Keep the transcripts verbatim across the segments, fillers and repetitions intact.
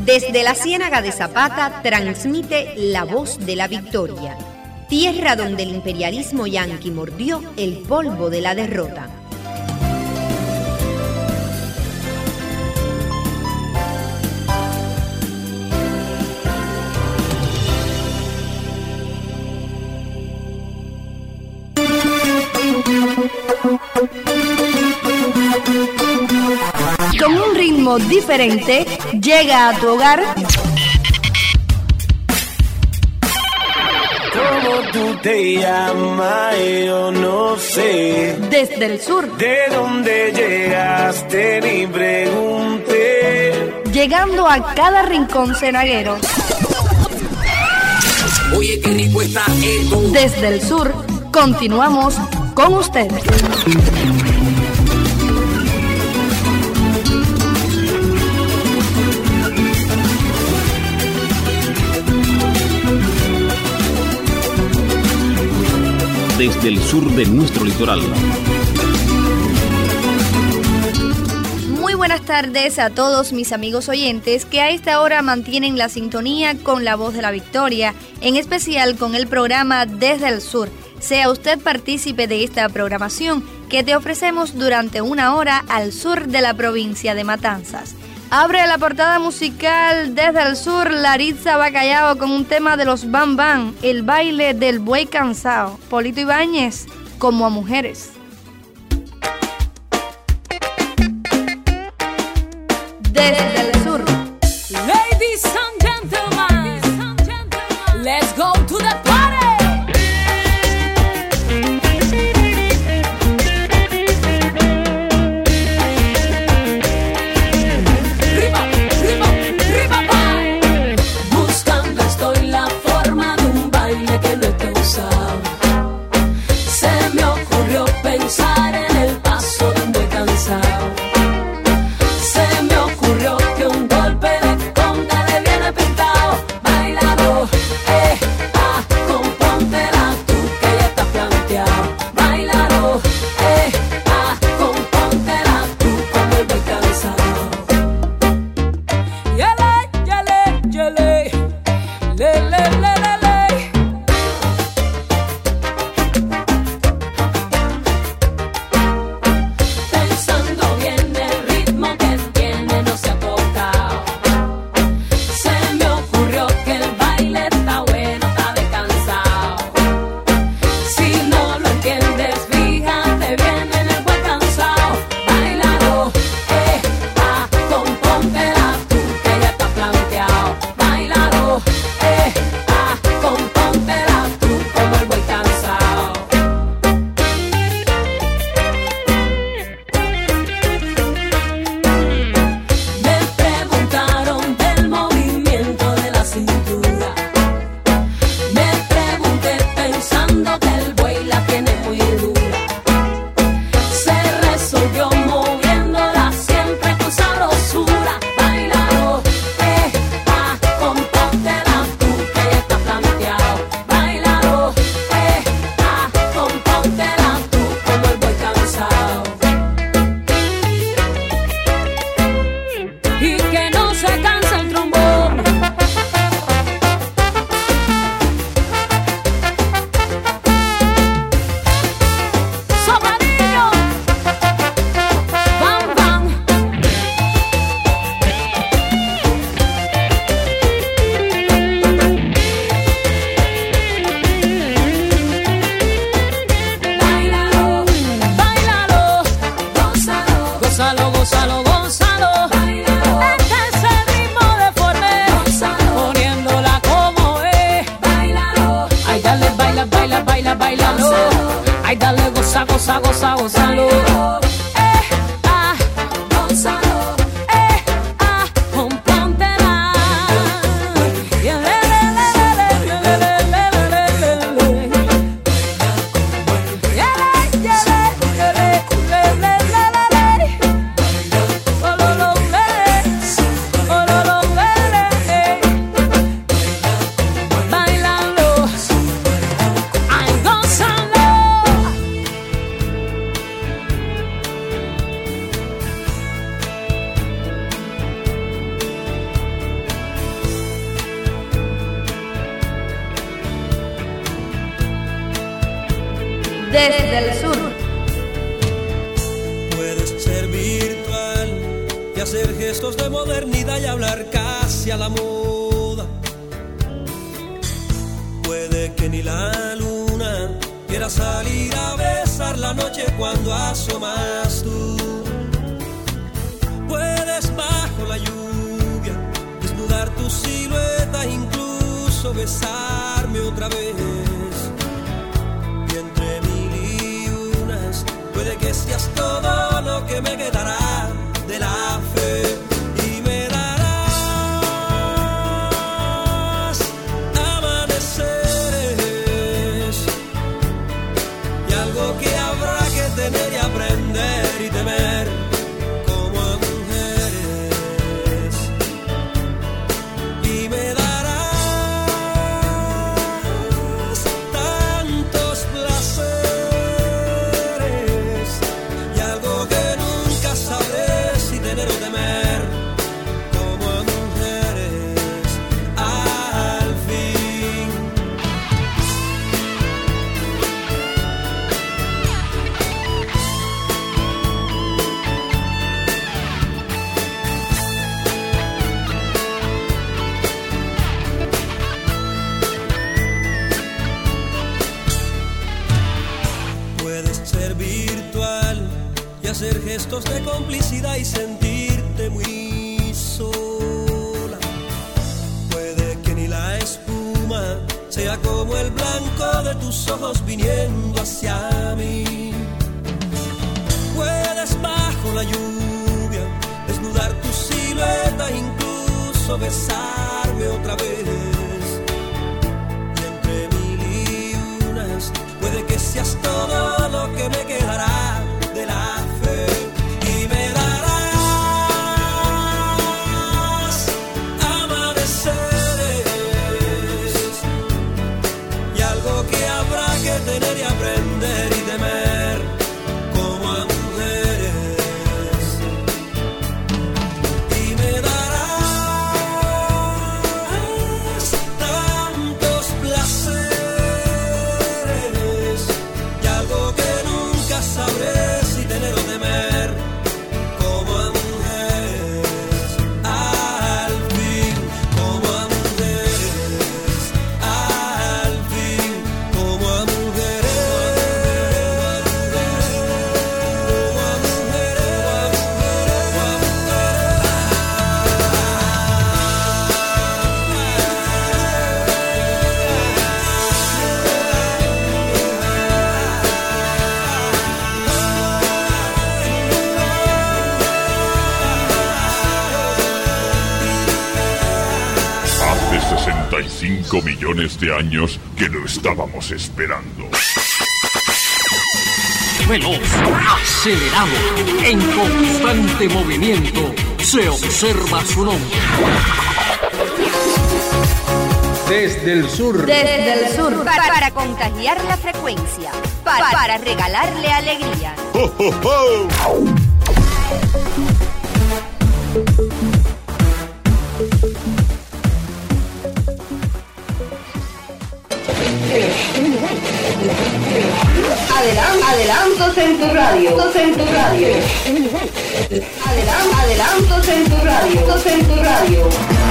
Desde la Ciénaga de Zapata transmite La Voz de la Victoria, tierra donde el imperialismo yanqui mordió el polvo de la derrota. Con un ritmo diferente, llega a tu hogar. ¿Cómo tú te llamas? Yo no sé. Desde el sur. ¿De dónde llegaste? Ni pregunté. Llegando a cada rincón cenaguero. Oye, qué rico está esto. Desde el sur, continuamos con ustedes. Desde el sur de nuestro litoral. Muy buenas tardes a todos mis amigos oyentes que a esta hora mantienen la sintonía con La Voz de la Victoria, en especial con el programa Desde el Sur. Sea usted partícipe de esta programación que te ofrecemos durante una hora al sur de la provincia de Matanzas. Abre la portada musical Desde el Sur Laritza Bacallao con un tema de los Bam Bam, el baile del buey cansado. Polito Ibáñez, Como a Mujeres. Desde el sur. Ladies and gentlemen, let's go to the party. Pensar en el paso de un buey cansado. Se me ocurrió que un golpe de conga le viene pintado. Bailado, eh, ah, compóntela tú que ya está planteado. Bailado, eh, ah, compóntela tú como el buey cansado. Yele, yele, yele, le, le, le, le. desde el sur. Puedes ser virtual y hacer gestos de modernidad y hablar casi a la moda. Puede que ni la luna quiera salir a besar la noche cuando asomas tú. Puedes bajo la lluvia desnudar tu silueta, incluso besarme otra vez. Y entre mil y unas puede que seas todo lo que me quedará de la fe. Y me darás amaneceres y algo que habrá que tener y aprender y temer como a mujeres. Y me darás tantos placeres y algo que nunca sabré si tener o temer como a mujeres al fin. Puedes ser virtual y hacer gestos de complicidad y sentirte muy sola. Puede que ni la espuma sea como el blanco de tus ojos viniendo hacia mí. Puedes bajo la lluvia desnudar tu silueta, incluso besarme otra vez. Y entre mil y unas puede que seas todo lo que me quedará de la fe. Y me darás amaneceres y algo que habrá que tener y aprender y temer como a mujeres. Y me darás tantos placeres y algo que nunca sabré si tener o temer como a mujeres al fin, como a mujeres al fin, como a mujeres, como a mujeres, Hace sesenta y cinco millones de años que lo estábamos esperando. Veloz, acelerado, en constante movimiento, se observa su nombre. Desde el sur. Desde el sur. Para, para contagiar la frecuencia, para, para regalarle alegría. ¡Ho, ho, ho! Adelan- adelantos en tu radio. En tu radio. Adelan- adelantos en tu radio. En tu radio.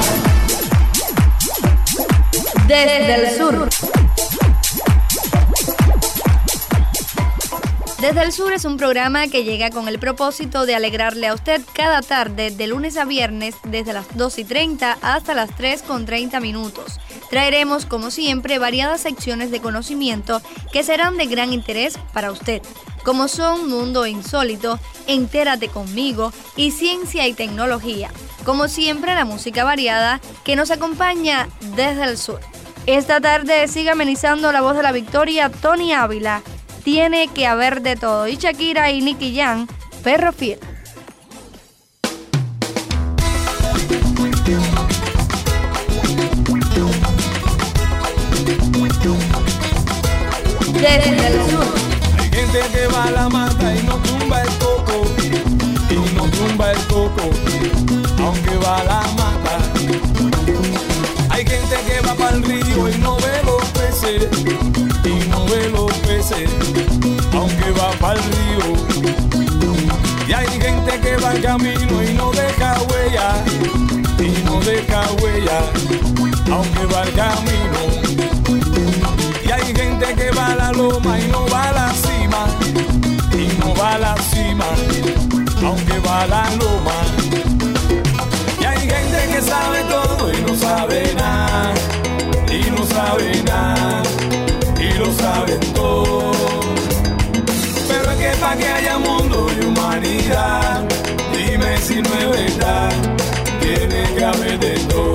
Desde el sur. Desde el Sur es un programa que llega con el propósito de alegrarle a usted cada tarde, de lunes a viernes, desde las dos y treinta hasta las tres con treinta minutos. Traeremos, como siempre, variadas secciones de conocimiento que serán de gran interés para usted, como son Mundo Insólito, Entérate Conmigo y Ciencia y Tecnología. Como siempre, la música variada que nos acompaña desde el sur. Esta tarde sigue amenizando la voz de la victoria Tony Ávila. Tiene que haber de todo. Y Shakira y Nicky Jam, Perro Fiel. Desde el sur. Hay gente que va a la mata y no tumba el coco, y no tumba el coco, aunque va a la mata. Hay gente que va para el río y no ve los peces, y no ve los peces, gente que va al camino y no deja huella, y no deja huella, aunque va al camino. Y hay gente que va a la loma y no va a la cima, y no va a la cima, aunque va a la loma. Y hay gente que sabe todo y no sabe nada, y no sabe nada, y lo saben todo. Pero es que para que haya mundo y humanidad, dime si no es verdad, tiene que haber de todo.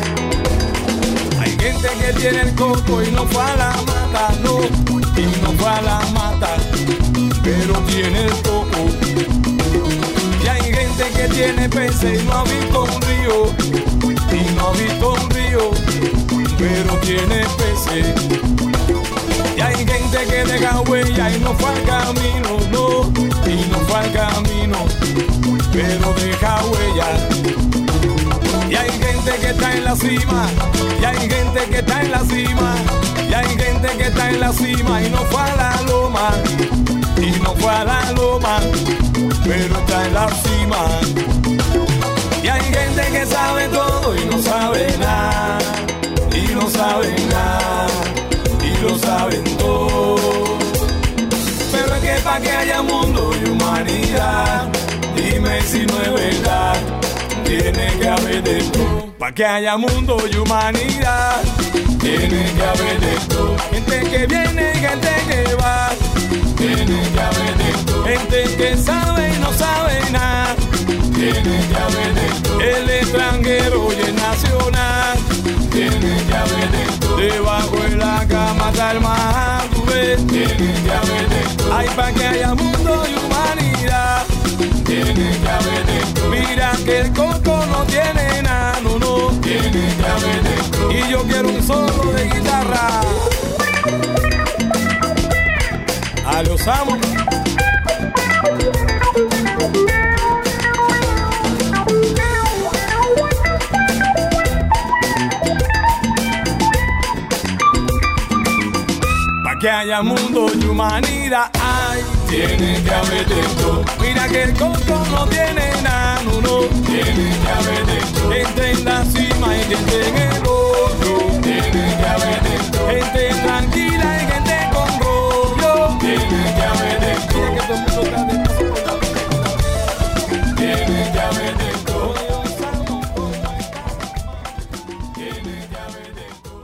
Hay gente que tiene el coco y no fue a la mata, no, y no fue a la mata, pero tiene el coco. Y hay gente que tiene peces y no ha visto un río, y no ha visto un río, pero tiene peces. Y hay gente que deja huella y no fue al camino, no, y no fue al camino, pero deja huella. Y hay gente que está en la cima, y hay gente que está en la cima, y hay gente que está en la cima y no fue a la loma, y no fue a la loma, pero está en la cima. Y hay gente que sabe todo y no sabe nada, y no sabe nada, y lo saben todo. Pero es que para que haya mundo y humanidad, dime si no es verdad, tiene que haber de todo. Para que haya mundo y humanidad, tiene que haber de todo. Gente que viene y gente que va, tiene que haber de todo. Gente que sabe y no sabe nada, tiene que haber de todo. El extranjero y el nacional, tiene que haber de todo. Debajo de la cama está el mar, tú ves, tiene que haber de todo. Ay, para que haya mundo y humanidad, tiene que haber de todo. Mira que el coco no tiene nada, no, no, tiene que haber de todo. Y yo quiero un solo de guitarra. A los amos. Pa' que haya mundo y humanidad, ay, tiene que haber de todo. Mira que el coco no tiene nada, no, no, tiene que haber de todo. Gente en la cima y gente en el hoyo, tiene que haber de todo. Gente tranquila y gente con rollo, tiene que haber de todo. Mira que todo el mundo está de todo. Tiene que haber de todo. Tiene que haber de todo.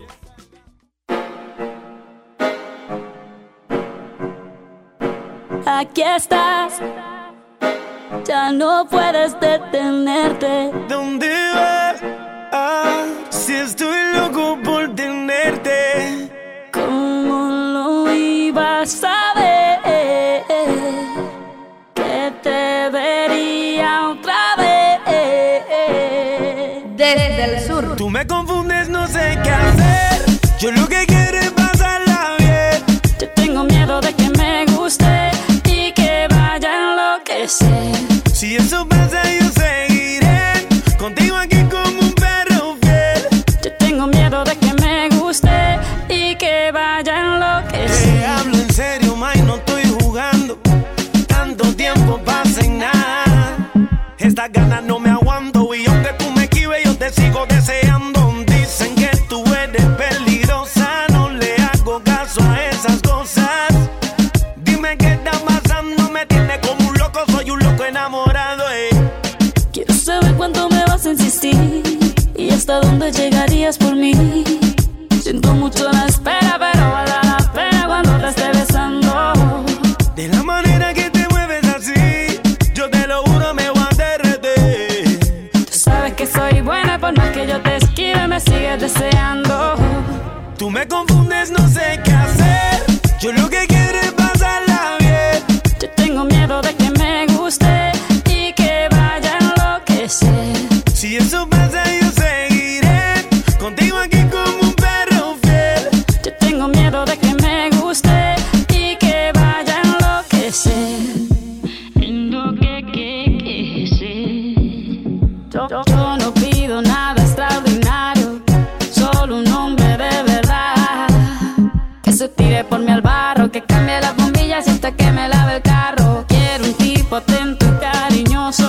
Aquí estás, ya no puedes detenerte. ¿Dónde vas? Ah, si estoy loco por tenerte. ¿Cómo lo ibas a ver? Que te vería otra vez. Desde el sur. Tú me confundes, no sé qué hacer. Yo lo que quiero es pasarla bien. Yo tengo miedo de que me guste y que vaya a enloquecer. Si eso pasa yo seguiré contigo aquí como un perro fiel. Yo tengo miedo de que me guste y que vaya a enloquecer. Te hablo en serio, May, no estoy jugando. Tanto tiempo pasa y nada. Estas ganas no me aguanto y aunque tú me esquives yo te sigo deseando. Dicen que tú eres peligrosa, no le hago caso a esas cosas. Dime qué está pasando, me tiene como un loco, soy un loco enamorado, eh. Quiero saber cuánto me vas a insistir y hasta dónde llegarías por mí. Siento mucho la espera, pero vale la pena cuando te esté besando. De la manera que te mueves así, yo te lo juro me voy a derretir. Tú sabes que soy buena, por más que yo te esquive me sigues deseando. Tú me confundes, no sé qué hacer. Yo lo que quiero es pasarla bien. Yo tengo miedo de que me guste y que vaya a enloquecer. Si eso pasa yo seguiré contigo aquí como un perro fiel. Yo tengo miedo de que me guste y que vaya a enloquecer. Yo, yo, yo no pido nada extraordinario, solo un hombre de verdad que se tire por mí al barro, que cambie las bombillas y hasta que me lave el carro. Quiero un tipo atento y cariñoso,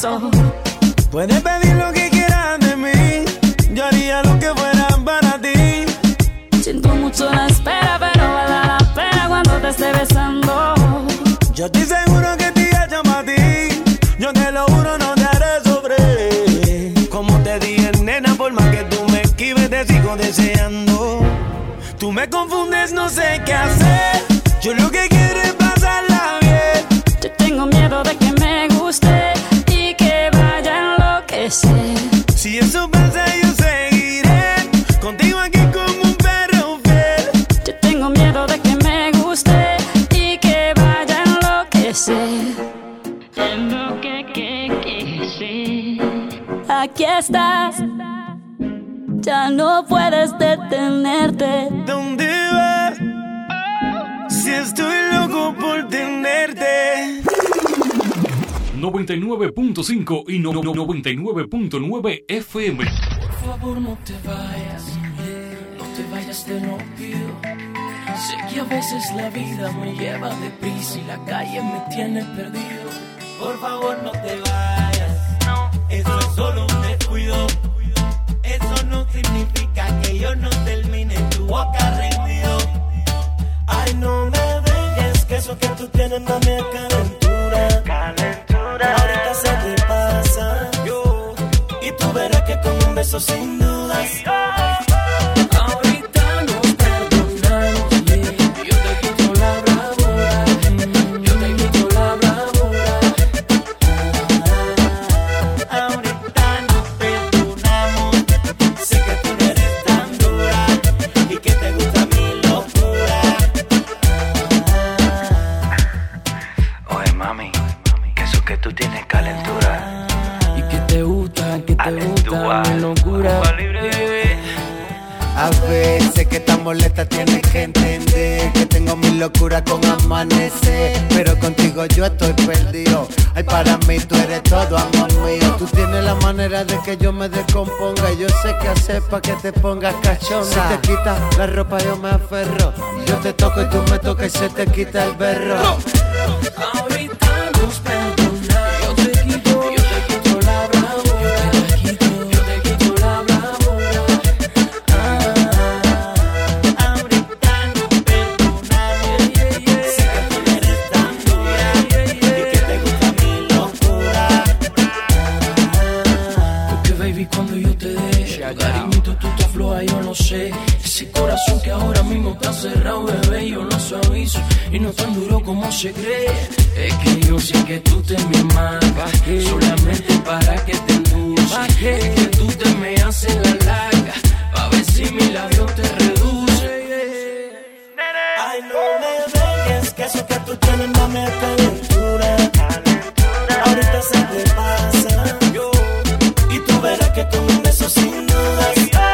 beso. Puedes pedir lo que quieras de mí, yo haría lo que fuera para ti. Siento mucho la espera, pero vale la pena cuando te esté besando. Yo estoy seguro que te hecho para ti, yo te lo juro, no te haré sufrir. Como te dije, nena, por más que tú me esquives, te sigo deseando. Tú me confundes, no sé qué hacer, yo lo que quiero es pasarla bien. Yo tengo miedo de que me guste y que vaya a enloquecer. Si eso pasa, yo seguiré contigo aquí como un perro fiel. Yo tengo miedo de que me guste y que vaya a enloquecer. Tengo que, que, que, sí. Aquí estás, ya no puedes detenerte. ¿Dónde vas? Si estoy loco por tenerte. noventa y nueve punto cinco y no, no, noventa y nueve punto nueve F M. Por favor, no te vayas, no te vayas, te lo pido. Sé que a veces la vida me lleva deprisa y la calle me tiene perdido. Por favor, no te vayas, no, eso es solo un descuido. Eso no significa que yo no termine en tu boca rendido. Ay, no me dejes, que eso que tú tienes no me calentura. Calentura. Ahorita se te pasa, yo, y tú verás que con un beso sin dudas. Ahorita nos perdonamos, yeah. Yo te quito la bravura, yo te quito la bravura. Ah, ahorita nos perdonamos, sé que tú no eres tan dura y que te gusta mi locura. Oye, mami, que eso que tú tienes calentura. Y que te gusta, que te gusta mi locura. A veces que tan molesta tienes que entender que tengo mi locura con amanecer, pero contigo yo estoy perdido. Ay, para mí tú eres todo, amor mío. Tú tienes la manera de que yo me descomponga y yo sé qué hacer pa' que te pongas cachonda. Si te quitas la ropa yo me aferro, yo te toco y tú me tocas y se te quita el berro. Ahorita nos perdonamos, yo te quito, yo te quito la bravura, yo te quito, yo te quito la bravura. Ah, ahorita nos perdonamos, yeah, yeah, yeah. Sé que tú no eres tan dura, yeah, yeah, yeah. Y que te gusta mi locura. Porque baby, cuando yo te dé tu cariñito, tú te aflojas, yo no sé. Ese corazón que ahora mismo está cerrado, bebé, yo lo suavizo y no tan duro como se cree. Es que yo sé que tú te me matas solamente para que te endulce. Es que tú te me haces la larga pa' ver si mi labio te reduce. Ay, no me dejes, que eso que tú tienes no me calentura. Ahorita se te pasa, yo, y tú verás que con un beso sin dudas.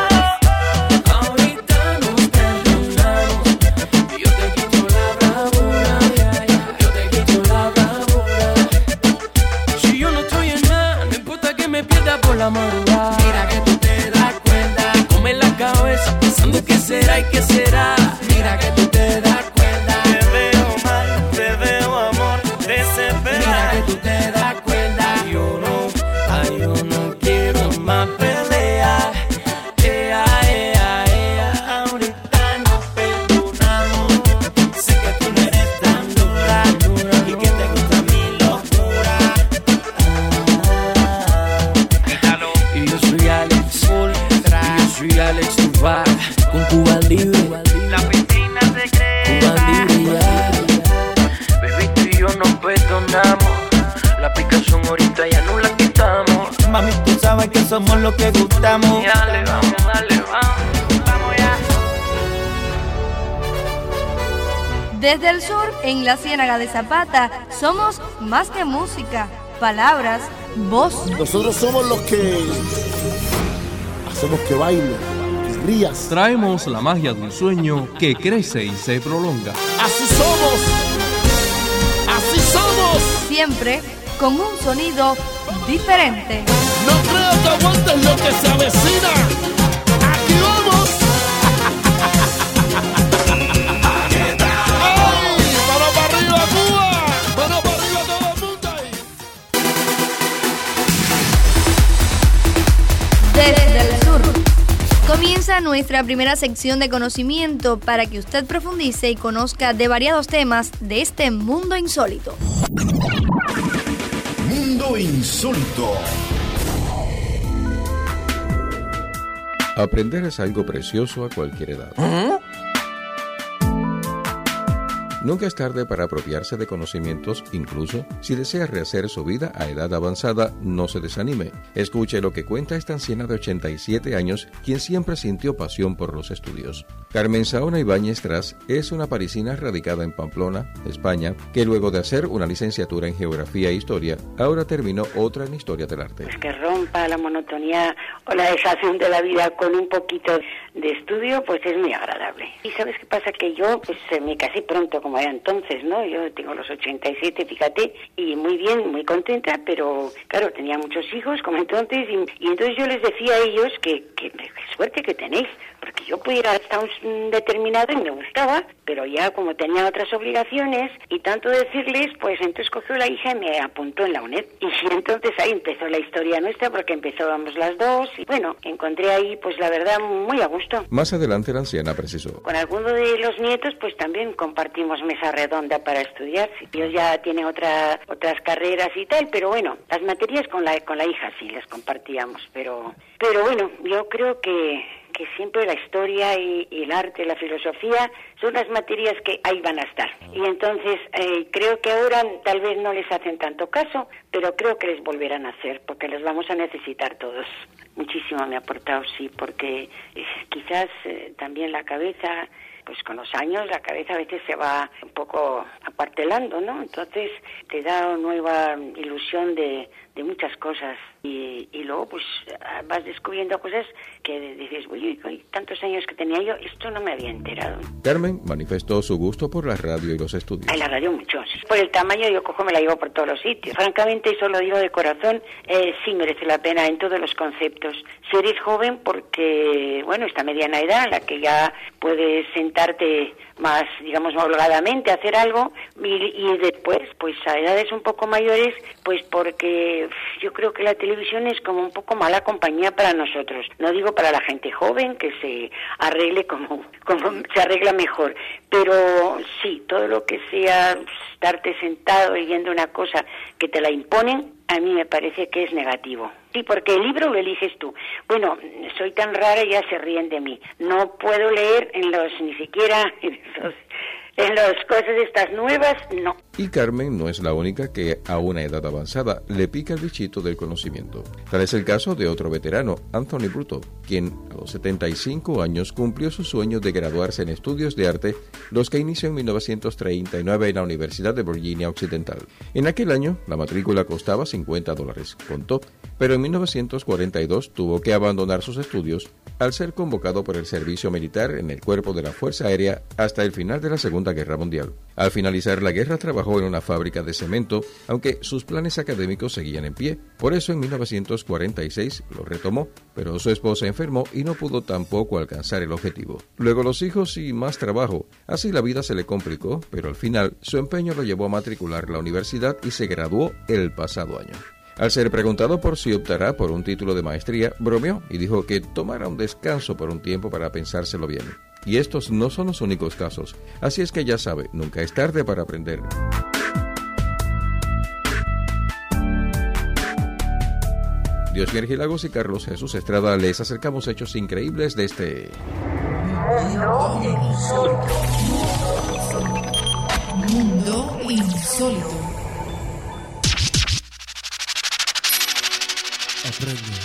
La madrugada. Mira que tú te das cuenta, te come la cabeza pensando qué será y qué será. Mira que tú te das cuenta, te veo mal, te veo amor, desesperado. Mira que tú te das cuenta, yo no, ay, yo no quiero más pelear. Ea, ea, ea. Ahorita nos perdonamos, sé que tú no eres tan dura, dura y que te gusta mi locura. Y yo soy Alex Ultra, y yo soy Alex Tupac, con Cuba Libre, la piscina se cree. Cuba Libre, ya. Baby, tú y yo nos perdonamos, la picazón ahorita ya no la quitamos. Mami, tú sabes que somos los que gustamos. Dale, vamos, dale, vamos, vamos ya. Desde el sur, en la Ciénaga de Zapata, somos más que música, palabras, voz. Nosotros somos los que hacemos que baile, que rías. Traemos la magia de un sueño que crece y se prolonga. Así somos, así somos. Siempre con un sonido diferente. No creo que aguantes lo que se avecina. Aquí vamos. ¡Ay! ¡Mano para arriba, Cuba! ¡Mano para arriba todo el mundo ahí! Comienza nuestra primera sección de conocimiento para que usted profundice y conozca de variados temas de este mundo insólito. Mundo insólito. Aprender es algo precioso a cualquier edad. ¿Ah? Nunca es tarde para apropiarse de conocimientos, incluso si desea rehacer su vida a edad avanzada, no se desanime. Escuche lo que cuenta esta anciana de ochenta y siete años, quien siempre sintió pasión por los estudios. Carmen Saona Ibáñez Tras es una parisina radicada en Pamplona, España, que luego de hacer una licenciatura en Geografía e Historia, ahora terminó otra en Historia del Arte. Pues que rompa la monotonía o la desazón de la vida con un poquito de estudio, pues es muy agradable. Y ¿sabes qué pasa? Que yo pues me casé pronto, como era entonces, ¿no? Yo tengo los ochenta y siete, fíjate, y muy bien, muy contenta, pero claro, tenía muchos hijos como entonces, y, y entonces yo les decía a ellos que, que, que suerte que tenéis, porque yo pudiera estar un determinado y me gustaba, pero ya como tenía otras obligaciones y tanto decirles, pues entonces cogió la hija y me apuntó en la UNED. Y entonces ahí empezó la historia nuestra, porque empezábamos las dos, y bueno, encontré ahí, pues la verdad, muy a gusto. Más adelante la anciana precisó: con alguno de los nietos, pues también compartimos mesa redonda para estudiar. Ellos ya tienen otra, otras carreras y tal, pero bueno, las materias con la con la hija sí las compartíamos, pero pero bueno, yo creo que que siempre la historia y, y el arte, la filosofía, son las materias que ahí van a estar. Y entonces eh, creo que ahora tal vez no les hacen tanto caso, pero creo que les volverán a hacer, porque les vamos a necesitar todos. Muchísimo me ha aportado, sí, porque eh, quizás eh, también la cabeza, pues con los años la cabeza a veces se va un poco apartelando, ¿no? Entonces te da nueva ilusión de, de muchas cosas y, y luego pues vas descubriendo cosas que dices, uy, uy, tantos años que tenía yo, esto no me había enterado. Carmen manifestó su gusto por la radio y los estudios. Ay, la radio mucho, sí. Por el tamaño yo cojo, me la llevo por todos los sitios. Francamente, eso lo digo de corazón, eh, sí merece la pena en todos los conceptos. Si eres joven, porque, bueno, esta mediana edad en la que ya puedes sentarte más, digamos, holgadamente a hacer algo, y, y después, pues a edades un poco mayores, pues porque yo creo que la televisión es como un poco mala compañía para nosotros. No digo para la gente joven, que se arregle como, como se arregla mejor, pero sí, todo lo que sea estarte sentado leyendo una cosa que te la imponen, a mí me parece que es negativo. Sí, porque el libro lo eliges tú. Bueno, soy tan rara y ya se ríen de mí. No puedo leer en los, ni siquiera en los, en las cosas estas nuevas, no. Y Carmen no es la única que a una edad avanzada le pica el bichito del conocimiento. Tal es el caso de otro veterano, Anthony Bruto, quien a los setenta y cinco años cumplió su sueño de graduarse en estudios de arte, los que inició en mil novecientos treinta y nueve en la Universidad de Virginia Occidental. En aquel año, la matrícula costaba cincuenta dólares, contó, pero en mil novecientos cuarenta y dos tuvo que abandonar sus estudios al ser convocado por el servicio militar en el cuerpo de la Fuerza Aérea hasta el final de la Segunda Guerra Mundial. Al finalizar la guerra trabajó en una fábrica de cemento, aunque sus planes académicos seguían en pie. Por eso en mil novecientos cuarenta y seis lo retomó, pero su esposa enfermó y no pudo tampoco alcanzar el objetivo. Luego los hijos y más trabajo. Así la vida se le complicó, pero al final su empeño lo llevó a matricular la universidad y se graduó el pasado año. Al ser preguntado por si optará por un título de maestría, bromeó y dijo que tomara un descanso por un tiempo para pensárselo bien. Y estos no son los únicos casos, así es que ya sabe, nunca es tarde para aprender. Dios Gilagos y Carlos Jesús Estrada les acercamos hechos increíbles de este Mundo Insólito. Mundo Insólito. Aprende.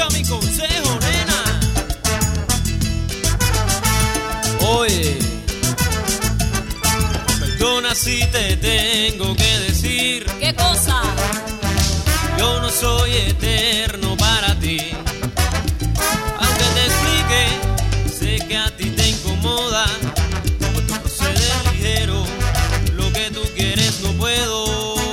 escucha mi consejo, nena. Oye, perdona si te tengo que decir. ¿Qué cosa? Yo no soy eterno para ti. Aunque te explique, sé que a ti te incomoda. Cuando procede ligero, lo que tú quieres no puedo.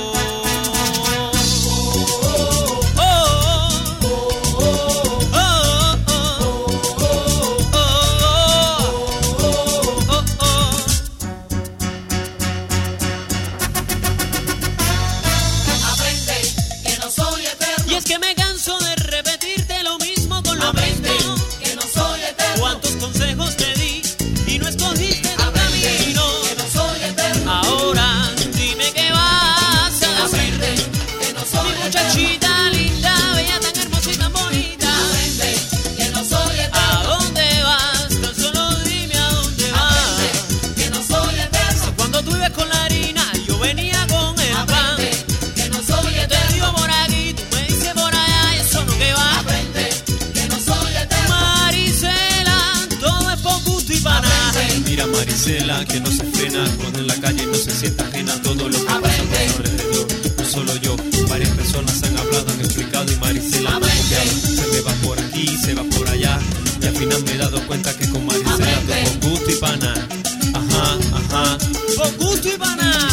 Marisela, que no se frena cuando en la calle no se sienta ajena a todo lo que pasa por su alrededor. No solo yo, varias personas han hablado, han explicado y Marisela no copiado. Se me va por aquí, se va por allá y al final me he dado cuenta que con Marisela todo con gusto y pana. Ajá, ajá, con gusto y pana.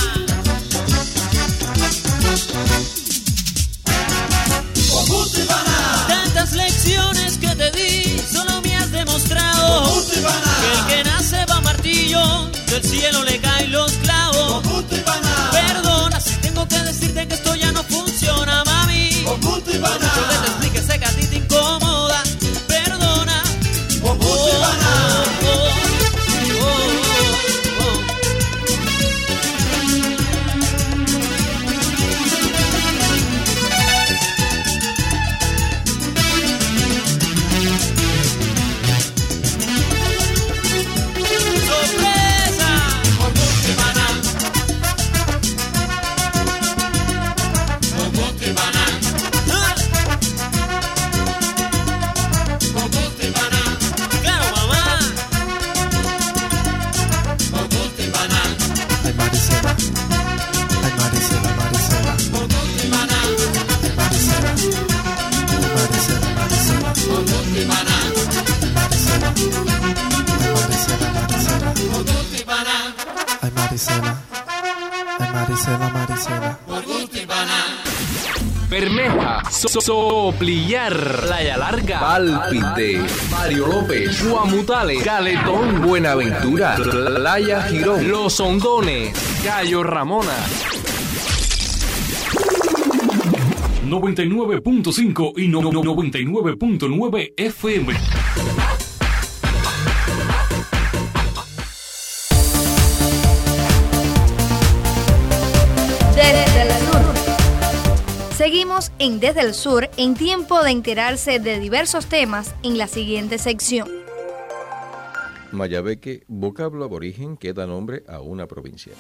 Con gusto y pana. Tantas lecciones que te di, solo me has demostrado con gusto y pana. Que el que nace va martillo, del cielo le caen los clavos. Con gusto y pana. Perdona si tengo que decirte que esto ya no funciona, mami. Con gusto y pana. Por mucho que te explique, sé que a ti te incomoda. Perdona. Con gusto y pana. Oh, oh, oh, oh. Bermeja, so Soplillar, Playa Larga, Pálpite, Mario López, Guamutales, Caletón, Buenaventura, Playa Girón, Los Hondones, Cayo Ramona. noventa y nueve punto cinco y no, no, noventa y nueve punto nueve F M. Desde el sur. Seguimos en Desde el Sur, en tiempo de enterarse de diversos temas en la siguiente sección. Mayabeque, vocablo aborigen que da nombre a una provincia.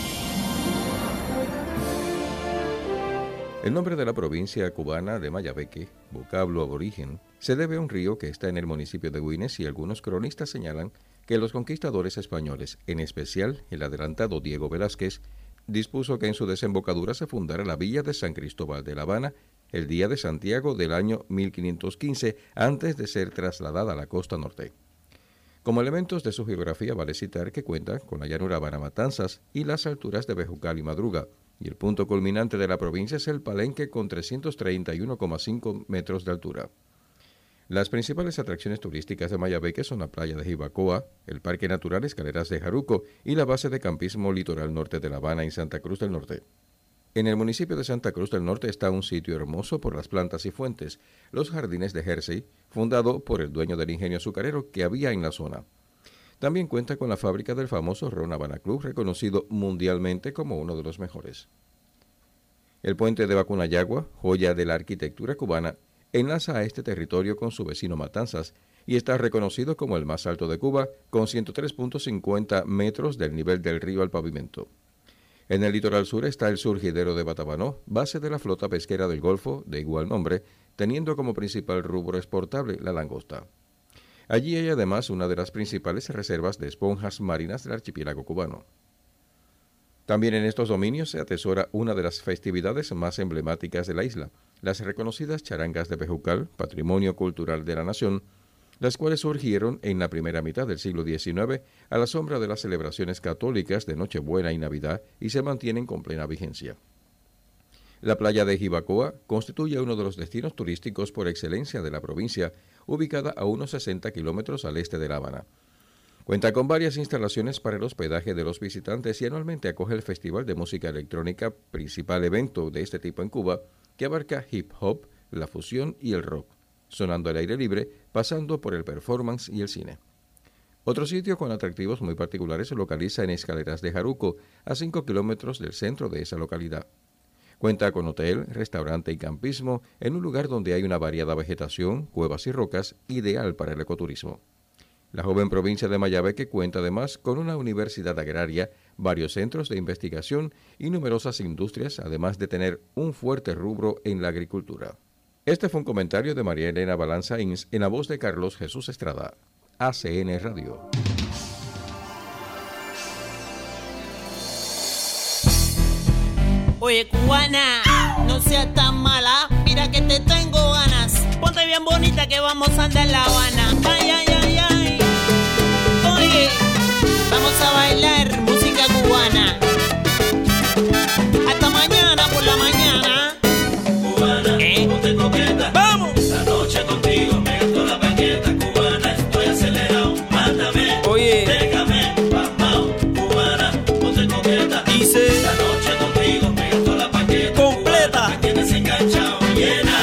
El nombre de la provincia cubana de Mayabeque, vocablo aborigen, se debe a un río que está en el municipio de Güines y algunos cronistas señalan que los conquistadores españoles, en especial el adelantado Diego Velázquez, dispuso que en su desembocadura se fundara la villa de San Cristóbal de La Habana el día de Santiago del año mil quinientos quince, antes de ser trasladada a la costa norte. Como elementos de su geografía vale citar que cuenta con la llanura Habana-Matanzas y las alturas de Bejucal y Madruga, y el punto culminante de la provincia es el Palenque con trescientos treinta y uno coma cinco metros de altura. Las principales atracciones turísticas de Mayabeque son la playa de Jibacoa, el Parque Natural Escaleras de Jaruco y la base de campismo litoral norte de La Habana en Santa Cruz del Norte. En el municipio de Santa Cruz del Norte está un sitio hermoso por las plantas y fuentes, los Jardines de Jersey, fundado por el dueño del ingenio azucarero que había en la zona. También cuenta con la fábrica del famoso Ron Habana Club, reconocido mundialmente como uno de los mejores. El puente de Vacunayagua, joya de la arquitectura cubana, enlaza a este territorio con su vecino Matanzas y está reconocido como el más alto de Cuba, con ciento tres punto cincuenta metros del nivel del río al pavimento. En el litoral sur está el surgidero de Batabanó, base de la flota pesquera del Golfo, de igual nombre, teniendo como principal rubro exportable la langosta. Allí hay además una de las principales reservas de esponjas marinas del archipiélago cubano. También en estos dominios se atesora una de las festividades más emblemáticas de la isla, las reconocidas charangas de Pejucal, patrimonio cultural de la nación, las cuales surgieron en la primera mitad del siglo diecinueve a la sombra de las celebraciones católicas de Nochebuena y Navidad y se mantienen con plena vigencia. La playa de Jibacoa constituye uno de los destinos turísticos por excelencia de la provincia, ubicada a unos sesenta kilómetros al este de La Habana. Cuenta con varias instalaciones para el hospedaje de los visitantes y anualmente acoge el Festival de Música Electrónica, principal evento de este tipo en Cuba, que abarca hip hop, la fusión y el rock, sonando al aire libre, pasando por el performance y el cine. Otro sitio con atractivos muy particulares se localiza en Escaleras de Jaruco, a cinco kilómetros del centro de esa localidad. Cuenta con hotel, restaurante y campismo en un lugar donde hay una variada vegetación, cuevas y rocas, ideal para el ecoturismo. La joven provincia de Mayabeque cuenta además con una universidad agraria, varios centros de investigación y numerosas industrias, además de tener un fuerte rubro en la agricultura. Este fue un comentario de María Elena Balanza Ins en la voz de Carlos Jesús Estrada, A C N Radio. Oye, cubana, no seas tan mala, mira que te tengo ganas. Ponte bien bonita que vamos a andar en La Habana. Ay, ay, ay, ay. Oye, vamos a bailar música cubana. Hasta mañana por la mañana. Cubana, ¿Eh? ponte coqueta. ¡Vamos! Esta noche contigo me gasto la paqueta. Cubana, estoy acelerado, mátame. Oye, déjame, vamos. Cubana, ponte coqueta. Dice, esta noche contigo me gasto la paqueta. Completa. Cubana, me tienes enganchado, llena.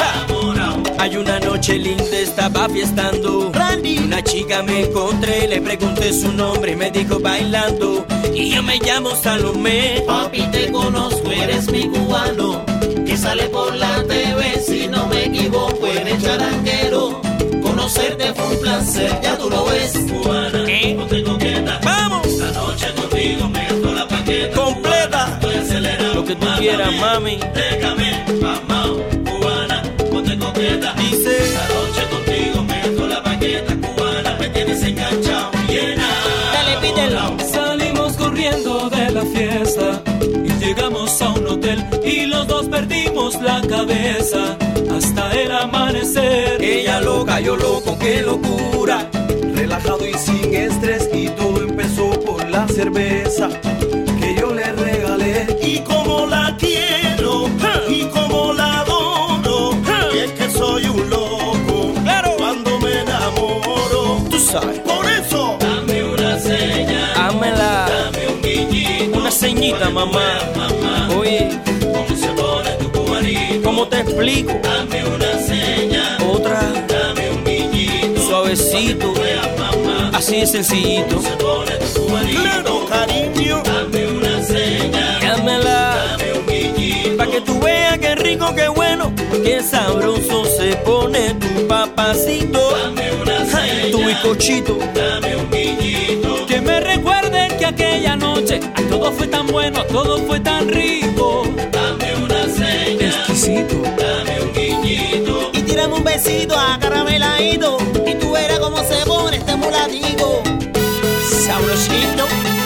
Hay una noche linda, estaba fiestando. Randy. Una chica me encontré, le pregunté su nombre y me dijo bailando. Y yo me llamo Salomé. Papi, te conozco, eres mi cubano, que sale por la T V, si no me equivoco, eres charanguero. Conocerte fue un placer, ya tú lo ves. Cubana, ¿Eh? ponte coqueta. ¡Vamos! Esta noche contigo me gasto la paqueta. Completa. Estoy acelerado, lo que tú mátame, quieras, mami. Déjame, vamos. Cubana, ponte coqueta. Dice, esta noche contigo me gasto la paqueta. Cubana, me tienes enganchado, llena. Dale, pídelo. Salimos corriendo de la fiesta y llegamos a un hotel y los dos perdimos la cabeza hasta el amanecer. Ella loca, yo loco, qué locura. Relajado y sin estrés, y todo empezó por la cerveza que yo le regalé. Y como la quiero, y como la adoro, y es que soy un loco, claro, cuando me enamoro. Tú sabes. Por eso, dame una seña, Dámela. dame un guiñito, una ceñita, mamá. mamá. Oye, ¿cómo se pone tu cubanito? ¿cómo te explico? Dame una seña, Otra, dame un guiñito, suavecito, veas, mamá. así de sencillito. ¿Cómo se pone tu cubanito? Claro, cariño. Dame una seña, Dámela, dame un guiñito, pa' que tú veas qué rico, qué bueno, qué sabroso se pone tu papacito. dame una seña, Tu bizcochito. dame un guiñito. Que me recuerden que aquella noche ay, todo fue tan bueno, todo fue tan rico. Dame una seña, exquisito, dame un guiñito. Y tírame un besito acarameladito, y tú verás cómo se pone este mulatico. Sabrosito,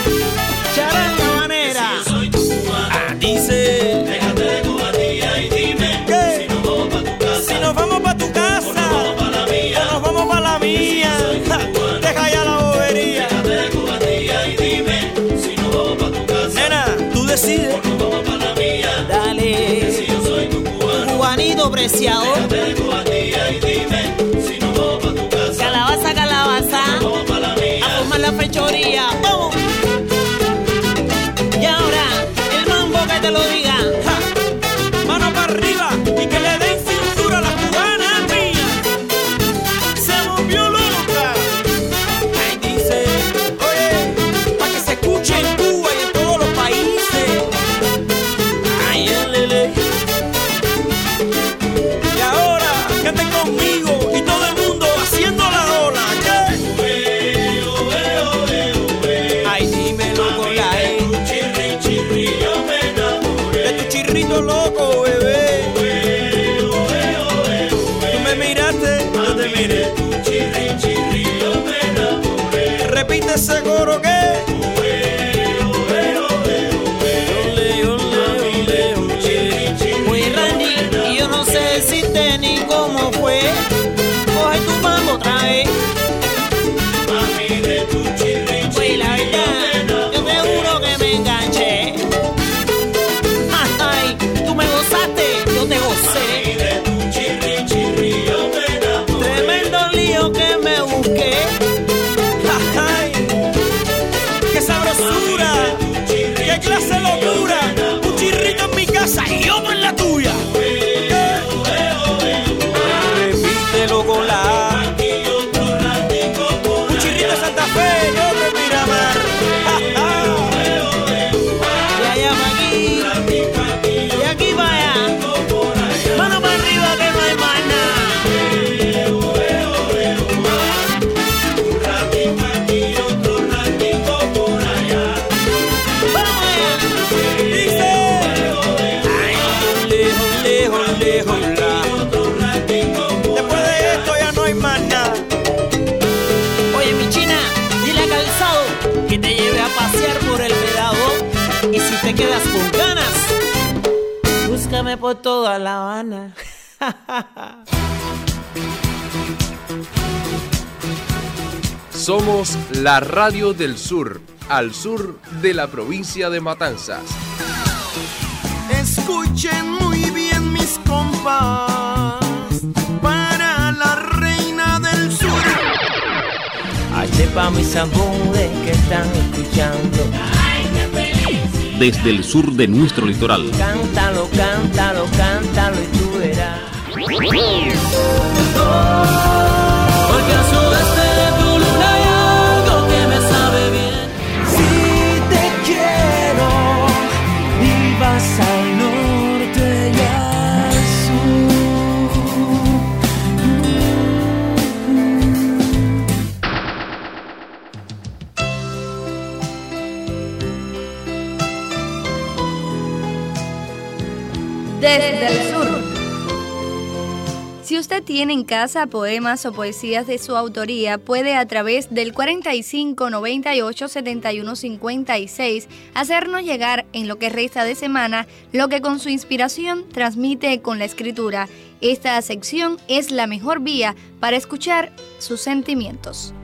charanga manera. Si yo soy tu cubano, Ah, dice, déjate de cobardía y dime ¿qué? si nos vamos pa' tu casa, Si nos vamos pa' tu casa, o nos vamos pa' la mía, o nos vamos pa' la mía. Si yo soy tu Ja, cubano, deja ya la bobería. déjate de cobardía y dime si nos vamos pa' tu casa, Nena, tú decides. o nos vamos pa' la mía. Dale, Si yo soy tu cubano, cubanito preciado. déjate de cobardía y dime si nos vamos pa' tu casa, Calabaza, calabaza, o nos vamos pa' la mía. a formar la fechoría. Vamos. Y ahora, el mambo que te lo diga. Ja. Mano para arriba y que le den cintura a la cubana mía. Se volvió loca. Ahí dice, oye, para que se escuche en Cuba y en todos los países. Ay, el lele. Y ahora, Yo te miré, tu chirri, chirri, yo me enamoré. Repite ese coro que ni cómo fue, coge tu mambo otra vez. Mami de tu chirri, pues la verdad, yo te juro que me enganché. Ay, tú me gozaste, yo te gocé. Mami de tu chirri, chirri, yo me enamoré. Tremendo lío que me busqué. Ay, qué sabrosura, qué clase de locura. Un chirrito en mi casa y otro en la tuya. Con la A. Un chirrito de Santa Fe y otro en Miramar. De allá para aquí, de aquí para allá. Mano para arriba que no hay más nada. Un ratito aquí, otro ratito por allá. Vamos allá. Dice. Ay, lejos, lejos, lejos, la. Oye, mi china, dile a Calzado que te lleve a pasear por el Vedado. Y si te quedas con ganas, búscame por toda La Habana. Somos la radio del sur, al sur de la provincia de Matanzas. Escuchen muy bien mis compas, para la reina del sur. Este pa' mis amores que están escuchando. ¡Ay, qué feliz! Desde el sur de nuestro litoral. Cántalo, cántalo, cántalo y tú verás. Porque al sudeste de tu luna hay algo que me sabe bien. Si te quiero y vas al norte y al sur. Desde el sur. Si usted tiene en casa poemas o poesías de su autoría, puede a través del cuarenta y cinco, noventa y ocho, setenta y uno, cincuenta y seis hacernos llegar en lo que resta de semana lo que con su inspiración transmite con la escritura. Esta sección es la mejor vía para escuchar sus sentimientos.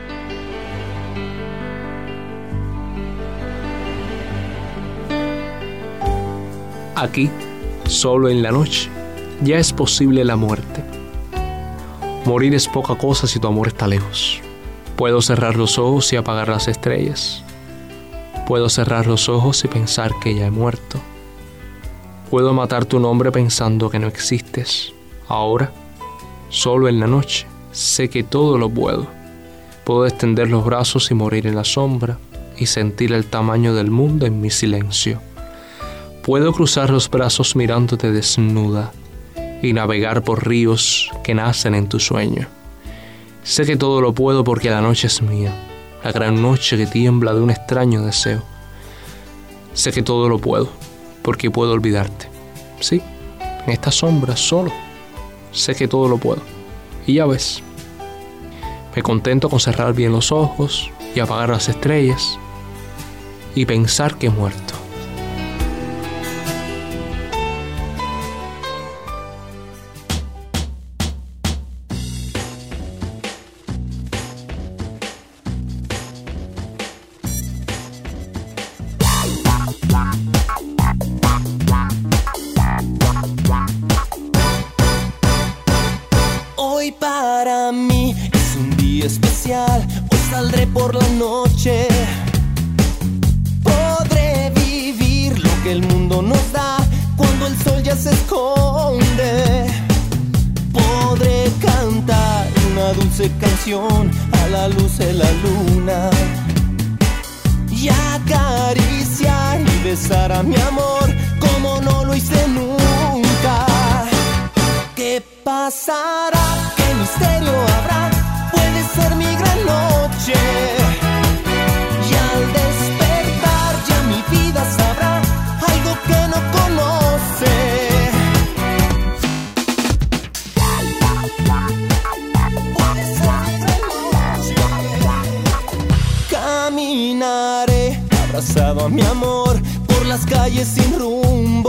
Aquí, solo en la noche, ya es posible la muerte. Morir es poca cosa si tu amor está lejos. Puedo cerrar los ojos y apagar las estrellas. Puedo cerrar los ojos y pensar que ya he muerto. Puedo matar tu nombre pensando que no existes. Ahora, solo en la noche, sé que todo lo puedo. Puedo extender los brazos y morir en la sombra y sentir el tamaño del mundo en mi silencio. Puedo cruzar los brazos mirándote desnuda y navegar por ríos que nacen en tu sueño. Sé que todo lo puedo porque la noche es mía, la gran noche que tiembla de un extraño deseo. Sé que todo lo puedo porque puedo olvidarte. Sí, en esta sombra solo. Sé que todo lo puedo. Y ya ves, me contento con cerrar bien los ojos y apagar las estrellas y pensar que he muerto. Hoy para mí es un día especial. Hoy saldré por la noche. Podré vivir lo que el mundo nos da cuando el sol ya se esconde. Podré cantar una dulce canción a la luz de la luna y acariciar y besar a mi amor como no lo hice nunca. ¿Qué pasará? ¿Qué misterio habrá? Puede ser mi gran noche. Y al despertar ya mi vida sabrá algo que no conoce. buscaba mi amor por las calles sin rumbo.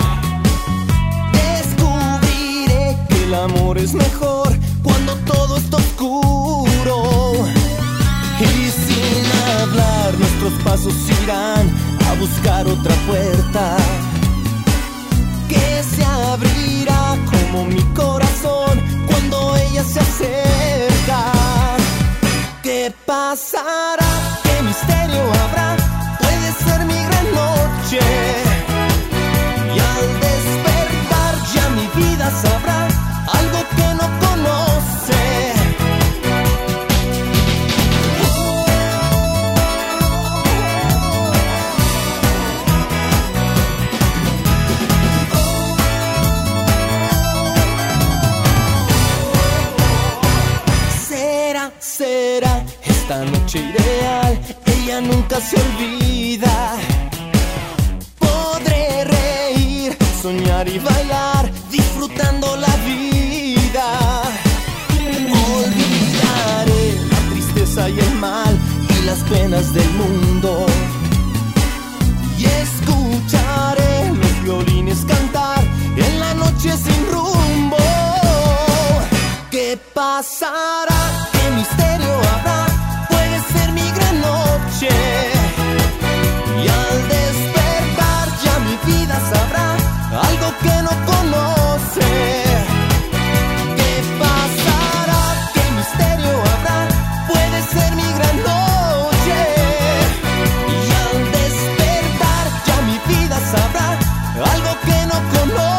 Descubriré que el amor es mejor cuando todo está oscuro. Y sin hablar nuestros pasos irán a buscar otra puerta que se abrirá como mi corazón cuando ella se acerca. ¿Qué pasará? ¿Qué misterio habrá? Puede ser mi gran noche. Y al despertar ya mi vida sabrá algo que no conoce. Será, será esta noche ideal, ella nunca se olvida. Podré reír, soñar y bailar, disfrutando la vida. Olvidaré la tristeza y el mal y las penas del mundo. Y escucharé los violines cantar en la noche sin rumbo. ¿Qué pasará? ¿Qué misterio habrá? Puede ser mi gran noche. Y al despertar ya mi vida sabrá algo que no conoce. ¿Qué pasará? ¿Qué misterio habrá? Puede ser mi gran noche. Y al despertar ya mi vida sabrá algo que no conoce.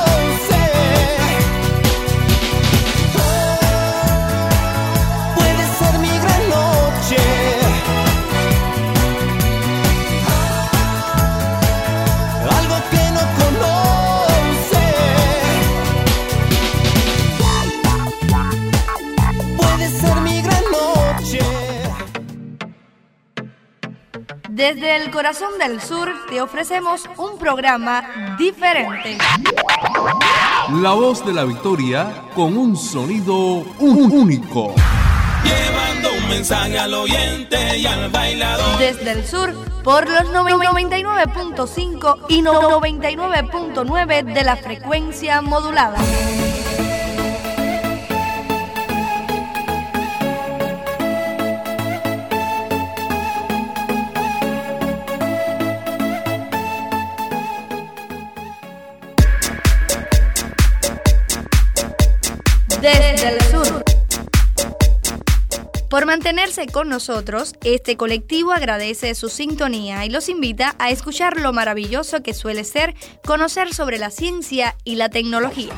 Desde el corazón del sur te ofrecemos un programa diferente. La voz de la victoria con un sonido un- único. Llevando un mensaje al oyente y al bailador. Desde el sur, por los noventa y nueve punto cinco y noventa y nueve punto nueve de la frecuencia modulada. Desde el sur. Por mantenerse con nosotros, este colectivo agradece su sintonía y los invita a escuchar lo maravilloso que suele ser conocer sobre la ciencia y la tecnología.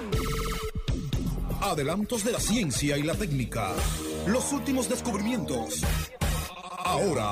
Adelantos de la ciencia y la técnica. Los últimos descubrimientos. Ahora.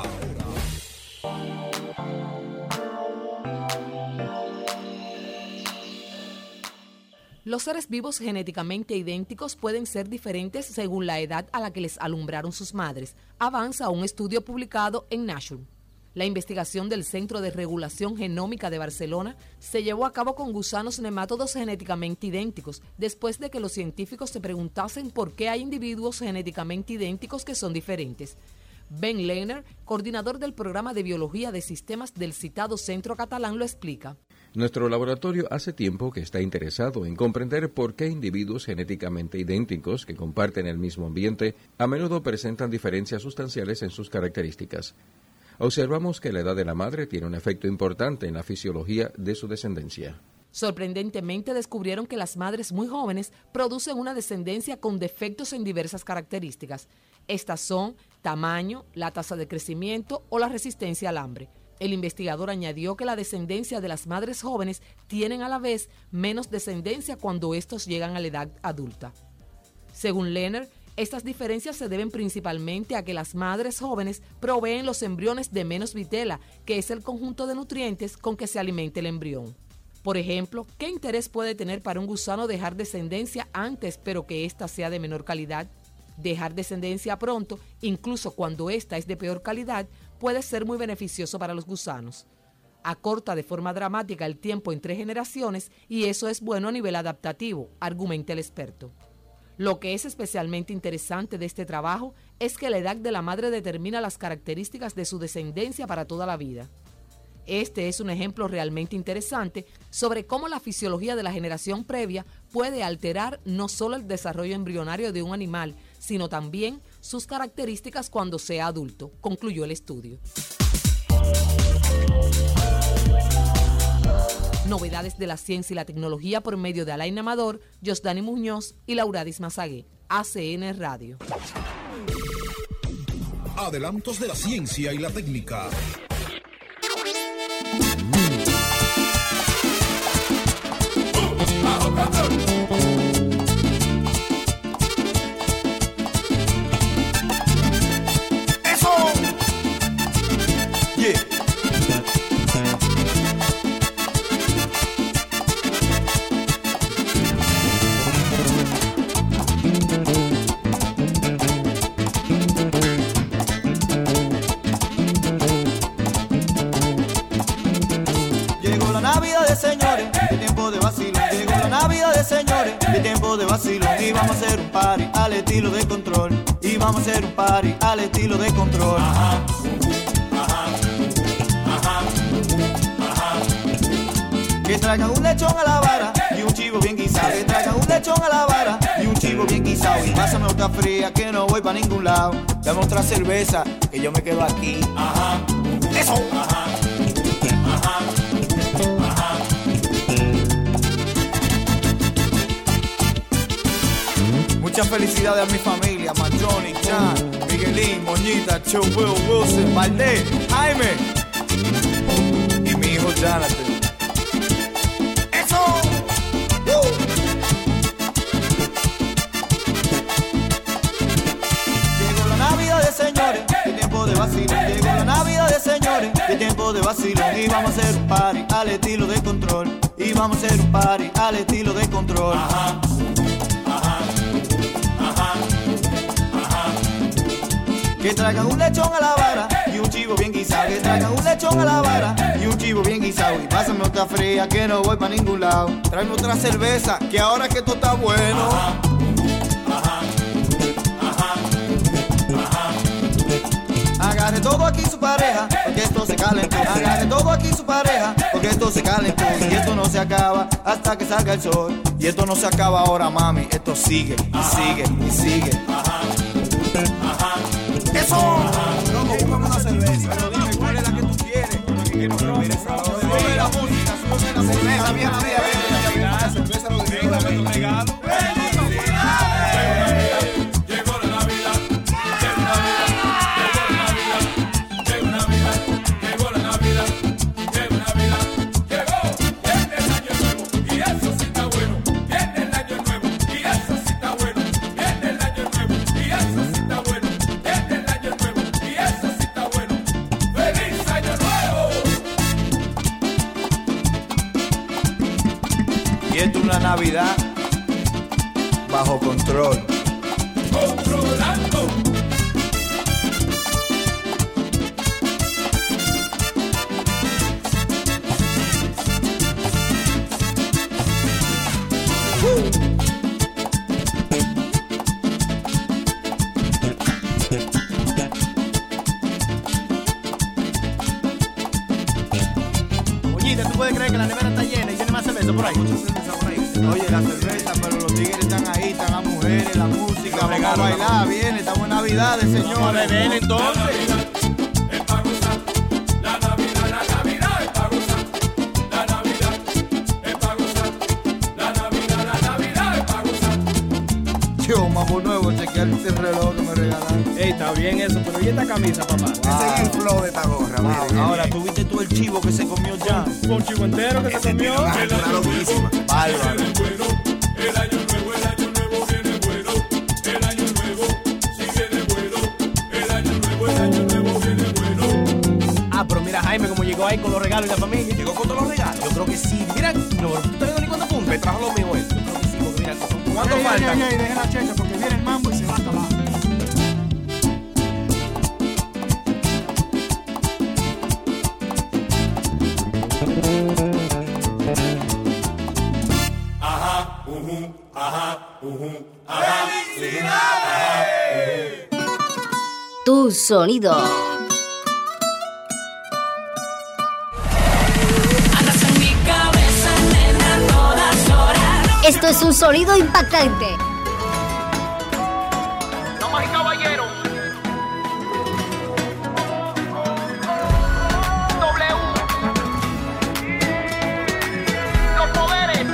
Los seres vivos genéticamente idénticos pueden ser diferentes según la edad a la que les alumbraron sus madres, avanza un estudio publicado en Nature. La investigación del Centro de Regulación Genómica de Barcelona se llevó a cabo con gusanos nemátodos genéticamente idénticos, después de que los científicos se preguntasen por qué hay individuos genéticamente idénticos que son diferentes. Ben Lehner, coordinador del programa de biología de sistemas del citado Centro Catalán, lo explica. Nuestro laboratorio hace tiempo que está interesado en comprender por qué individuos genéticamente idénticos que comparten el mismo ambiente a menudo presentan diferencias sustanciales en sus características. Observamos que la edad de la madre tiene un efecto importante en la fisiología de su descendencia. Sorprendentemente descubrieron que las madres muy jóvenes producen una descendencia con defectos en diversas características. Estas son tamaño, la tasa de crecimiento o la resistencia al hambre. El investigador añadió que la descendencia de las madres jóvenes tienen a la vez menos descendencia cuando estos llegan a la edad adulta. Según Lehner, estas diferencias se deben principalmente a que las madres jóvenes proveen los embriones de menos vitela, que es el conjunto de nutrientes con que se alimenta el embrión. Por ejemplo, ¿qué interés puede tener para un gusano dejar descendencia antes, pero que ésta sea de menor calidad? Dejar descendencia pronto, incluso cuando ésta es de peor calidad, puede ser muy beneficioso para los gusanos. Acorta de forma dramática el tiempo entre generaciones y eso es bueno a nivel adaptativo, argumenta el experto. Lo que es especialmente interesante de este trabajo es que la edad de la madre determina las características de su descendencia para toda la vida. Este es un ejemplo realmente interesante sobre cómo la fisiología de la generación previa puede alterar no solo el desarrollo embrionario de un animal, sino también sus características cuando sea adulto, concluyó el estudio. Novedades de la ciencia y la tecnología por medio de Alain Amador, Josdani Muñoz y Lauradis Mazagué. A C N Radio. Adelantos de la ciencia y la técnica. ¡Eso! Yeah. Llegó la Navidad de señores, de tiempo de vacilón. Llegó la Navidad de señores, de tiempo de vacilón. Y vamos a hacer un party al estilo de Control. Y vamos a hacer un party al estilo de Control. Ajá, ajá, ajá, ajá. Que traigan un lechón a la vara y un chivo bien guisado. Que traigan un lechón a la vara y un chivo bien guisado. Y pásame otra fría que no voy para ningún lado. Dame otra cerveza que yo me quedo aquí. Ajá, eso. Ajá, ajá. Muchas felicidades a mi familia, Manchoni, Chan, Miguelín, Moñita, Chu, Will, Wilson, Valdés, Jaime y mi hijo Jonathan. ¡Eso! ¡Uh! Llegó la Navidad de señores, de tiempo de vacilón. Llegó la Navidad de señores, de tiempo de vacilón. Y vamos a hacer un party al estilo de Control. Y vamos a hacer un party al estilo de Control. Ajá. Que traigan un lechón a la vara y un chivo bien guisado. Que traigan un lechón a la vara y un chivo bien guisado. Y pásame otra fría que no voy para ningún lado. Tráeme otra cerveza que ahora que esto está bueno. Ajá, ajá, ajá, ajá. Agarre todo aquí su pareja porque esto se calentó. Agarre todo aquí su pareja porque esto se calentó. Y esto no se acaba hasta que salga el sol. Y esto no se acaba ahora, mami. Esto sigue y sigue y sigue. Ajá, ajá. ¡Eso! Loco, búscame una cerveza. Pero dime, ¿cuál es la que tú quieres? Que no quiero ver esa. Sube la música, sube la cerveza. Mía, mía, mía. La cerveza lo digo, la vendo regalo. Llegó la Navidad. Llegó la Navidad. Llegó la Navidad. Llegó la Navidad. Llegó la Navidad. Llegó. Viene el año nuevo. Y eso sí está bueno. Viene el año nuevo. Y eso sí está bueno. Viene el año nuevo. Y eso sí está bueno. Y esto es una Navidad bajo control. Controlando. Uh. Oye, ¿tú puedes creer que la nevera está llena y tiene más cerveza por ahí? Oye, la cerveza, pero los tigres están ahí, están las mujeres, la música, vamos a bailar, viene, estamos en Navidades, señores. Vamos a beber entonces. La Navidad, la Navidad es para gozar. La Navidad es para gozar. La Navidad, la Navidad es para gozar. Yo, mambo nuevo, chequear este reloj que me regalaron. Ey, está bien eso, pero ¿y esta camisa, papá? Wow. Ese es el flow de esta gorra, wow. Ahora, ¿tú viste tú el chivo que se comió ya? ¿Un chivo entero que se comió? Una loquísima. Bárbaro. El año nuevo, el año nuevo viene bueno. El año nuevo, sí viene bueno. El año nuevo, el año nuevo viene bueno. Ah, pero mira Jaime como llegó ahí con los regalos y la familia. ¿Llegó con todos los regalos? Yo creo que sí. Mira, no, ¿tú estás viendo ni cuánto punto? Me trajo lo mío eso. Yo creo que sí, porque mira, ¿cuánto falta? Ey, ey, ey, dejen la checha porque viene el mambo y se va a acabar. Ajá, uh-huh, ajá, uh-huh, ajá. ¡Felicidades! Tu sonido. Esto es un sonido impactante. Damas y caballeros. W. Los poderes.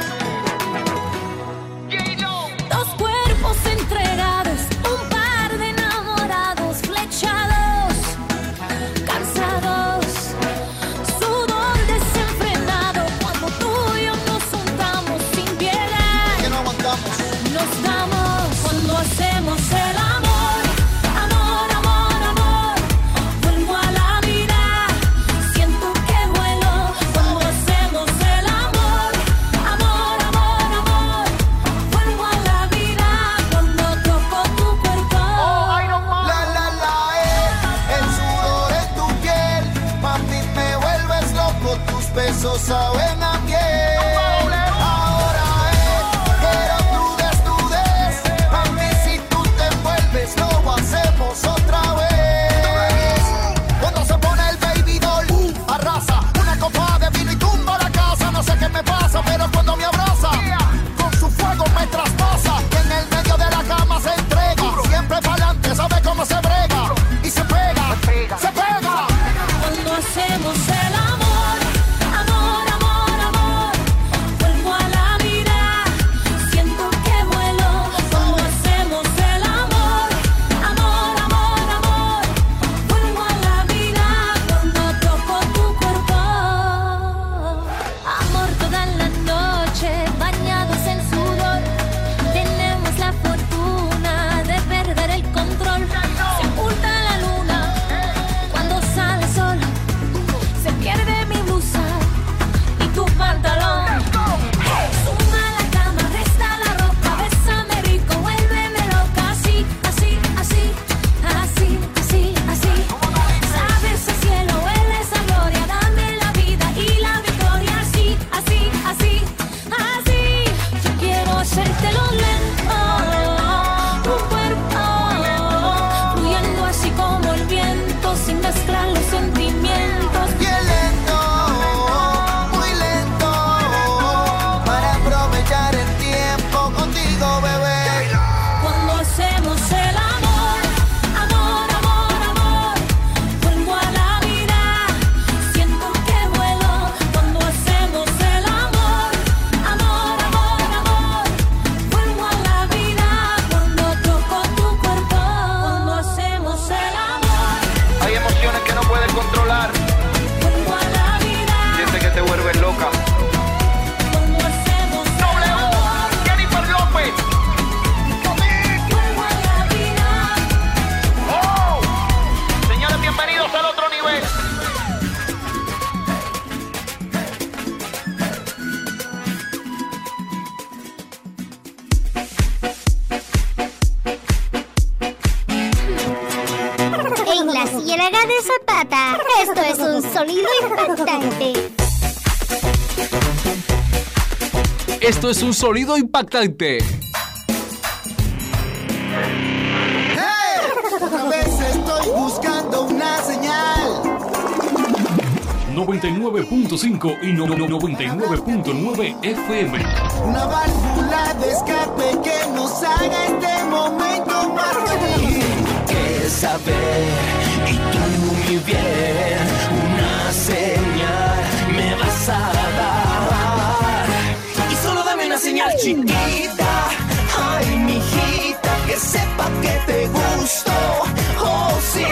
Dos cuerpos entregados, un par de enamorados flechados, cansados, sudor desenfrenado. Cuando tú y yo nos juntamos sin piedad, Que no aguantamos. nos damos cuando hacemos el amor, amor, amor, amor. Vuelvo a la vida, siento que vuelo cuando hacemos el amor, amor, amor, amor. Vuelvo a la vida cuando toco tu cuerpo. La la la, eh, el sudor en tu piel, mami me vuelves loco, tus besos saben a miel. Ahora eh, quiero tu desnudez, mami si tú te envuelves lo hacemos otra vez. Cuando se pone el baby doll, arrasa, una copa de vino y tumba la casa, no sé qué me pasa, pero cuando me abraza, con su fuego me traspasa, y en el medio de la cama se entrega, siempre pa'lante, sabe cómo se brega, y se pega, se pega. Cuando hacemos el amor, amor, amor, amor. Vuelvo a la vida, siento que vuelo cuando hacemos el amor, amor, amor, amor. Vuelvo a la vida cuando toco tu cuerpo. Amor toda la noche, bañados en sudor. Tenemos la fortuna de perder el control. Se oculta la luna cuando sale el sol. Se pierde mi blusa y tu pantalón. Suma la cama, resta la ropa, bésame rico, vuélveme loca. Así, así, así, así, así, así. Sabes el cielo, hueles a gloria, dame la vida y la victoria. Así, así, así, así. Yo quiero hacértelo lento, tu cuerpo, fluyendo así como el viento, sin mezclar los sentimientos. Bien lento, muy lento, para aprovechar el tiempo contigo, bebé. Cuando hacemos el amor, amor, amor, amor. Vuelvo a la vida, siento que vuelo cuando hacemos el amor, amor, amor, amor. Vuelvo a la vida cuando toco tu cuerpo. Cuando hacemos el amor, Hay emociones que no puedes controlar. vuelvo a la vida Sientes que te vuelves loca. cuando hacemos el amor. Jennifer López. Vuelvo a la vida. Oh. Señores, bienvenidos al otro nivel. En la Ciénaga de Zapata, esto es un sonido impactante. Esto es un sonido impactante. ¡Hey! Otra vez estoy buscando una señal. noventa y nueve punto cinco y no- no- noventa y nueve punto nueve F M. Una válvula de escape que nos haga este momento más feliz. Que saber y tú mi bien, una señal me vas a dar. Y solo dame una señal chiquita, ay mijita, que sepa que te gusto, oh sí.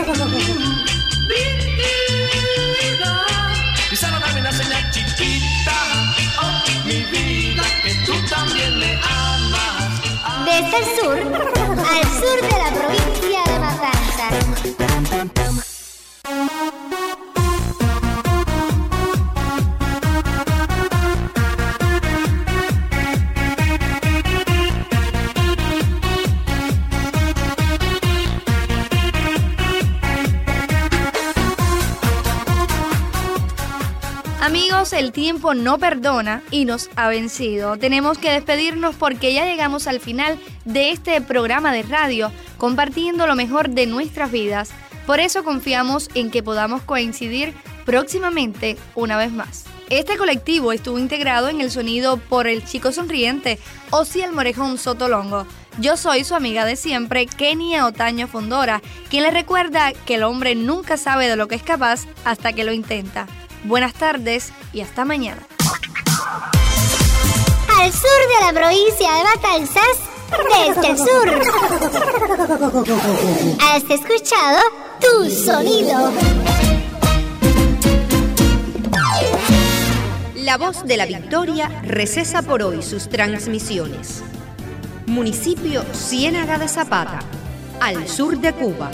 Y solo dame una señal chiquita, oh mi vida, que tú también me amas. Desde el sur al sur de la provincia de Matanzas. Amigos, el tiempo no perdona y nos ha vencido. Tenemos que despedirnos porque ya llegamos al final de este programa de radio, compartiendo lo mejor de nuestras vidas. Por eso confiamos en que podamos coincidir próximamente una vez más. Este colectivo estuvo integrado en el sonido por el Chico Sonriente, Osiel Morejón Sotolongo. Yo soy su amiga de siempre, Kenia Otaño Fondora, quien le recuerda que el hombre nunca sabe de lo que es capaz hasta que lo intenta. Buenas tardes y hasta mañana. Al sur de la provincia de Matanzas, desde el sur. Has escuchado Tu Sonido. La Voz de la Victoria recesa por hoy sus transmisiones. Municipio Ciénaga de Zapata, al sur de Cuba.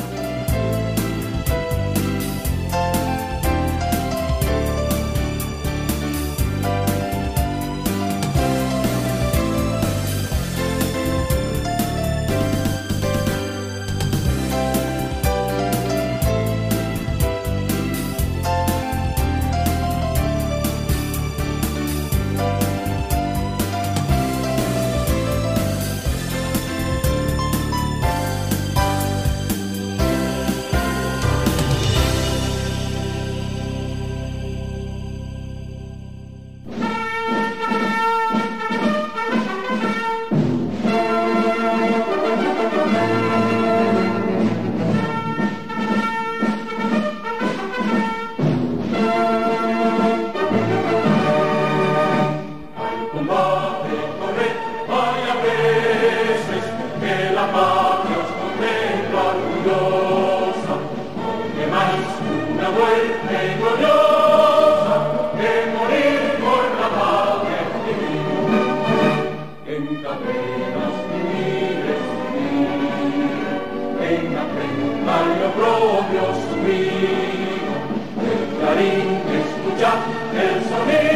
Propio subir, el clarín escucha el sonido.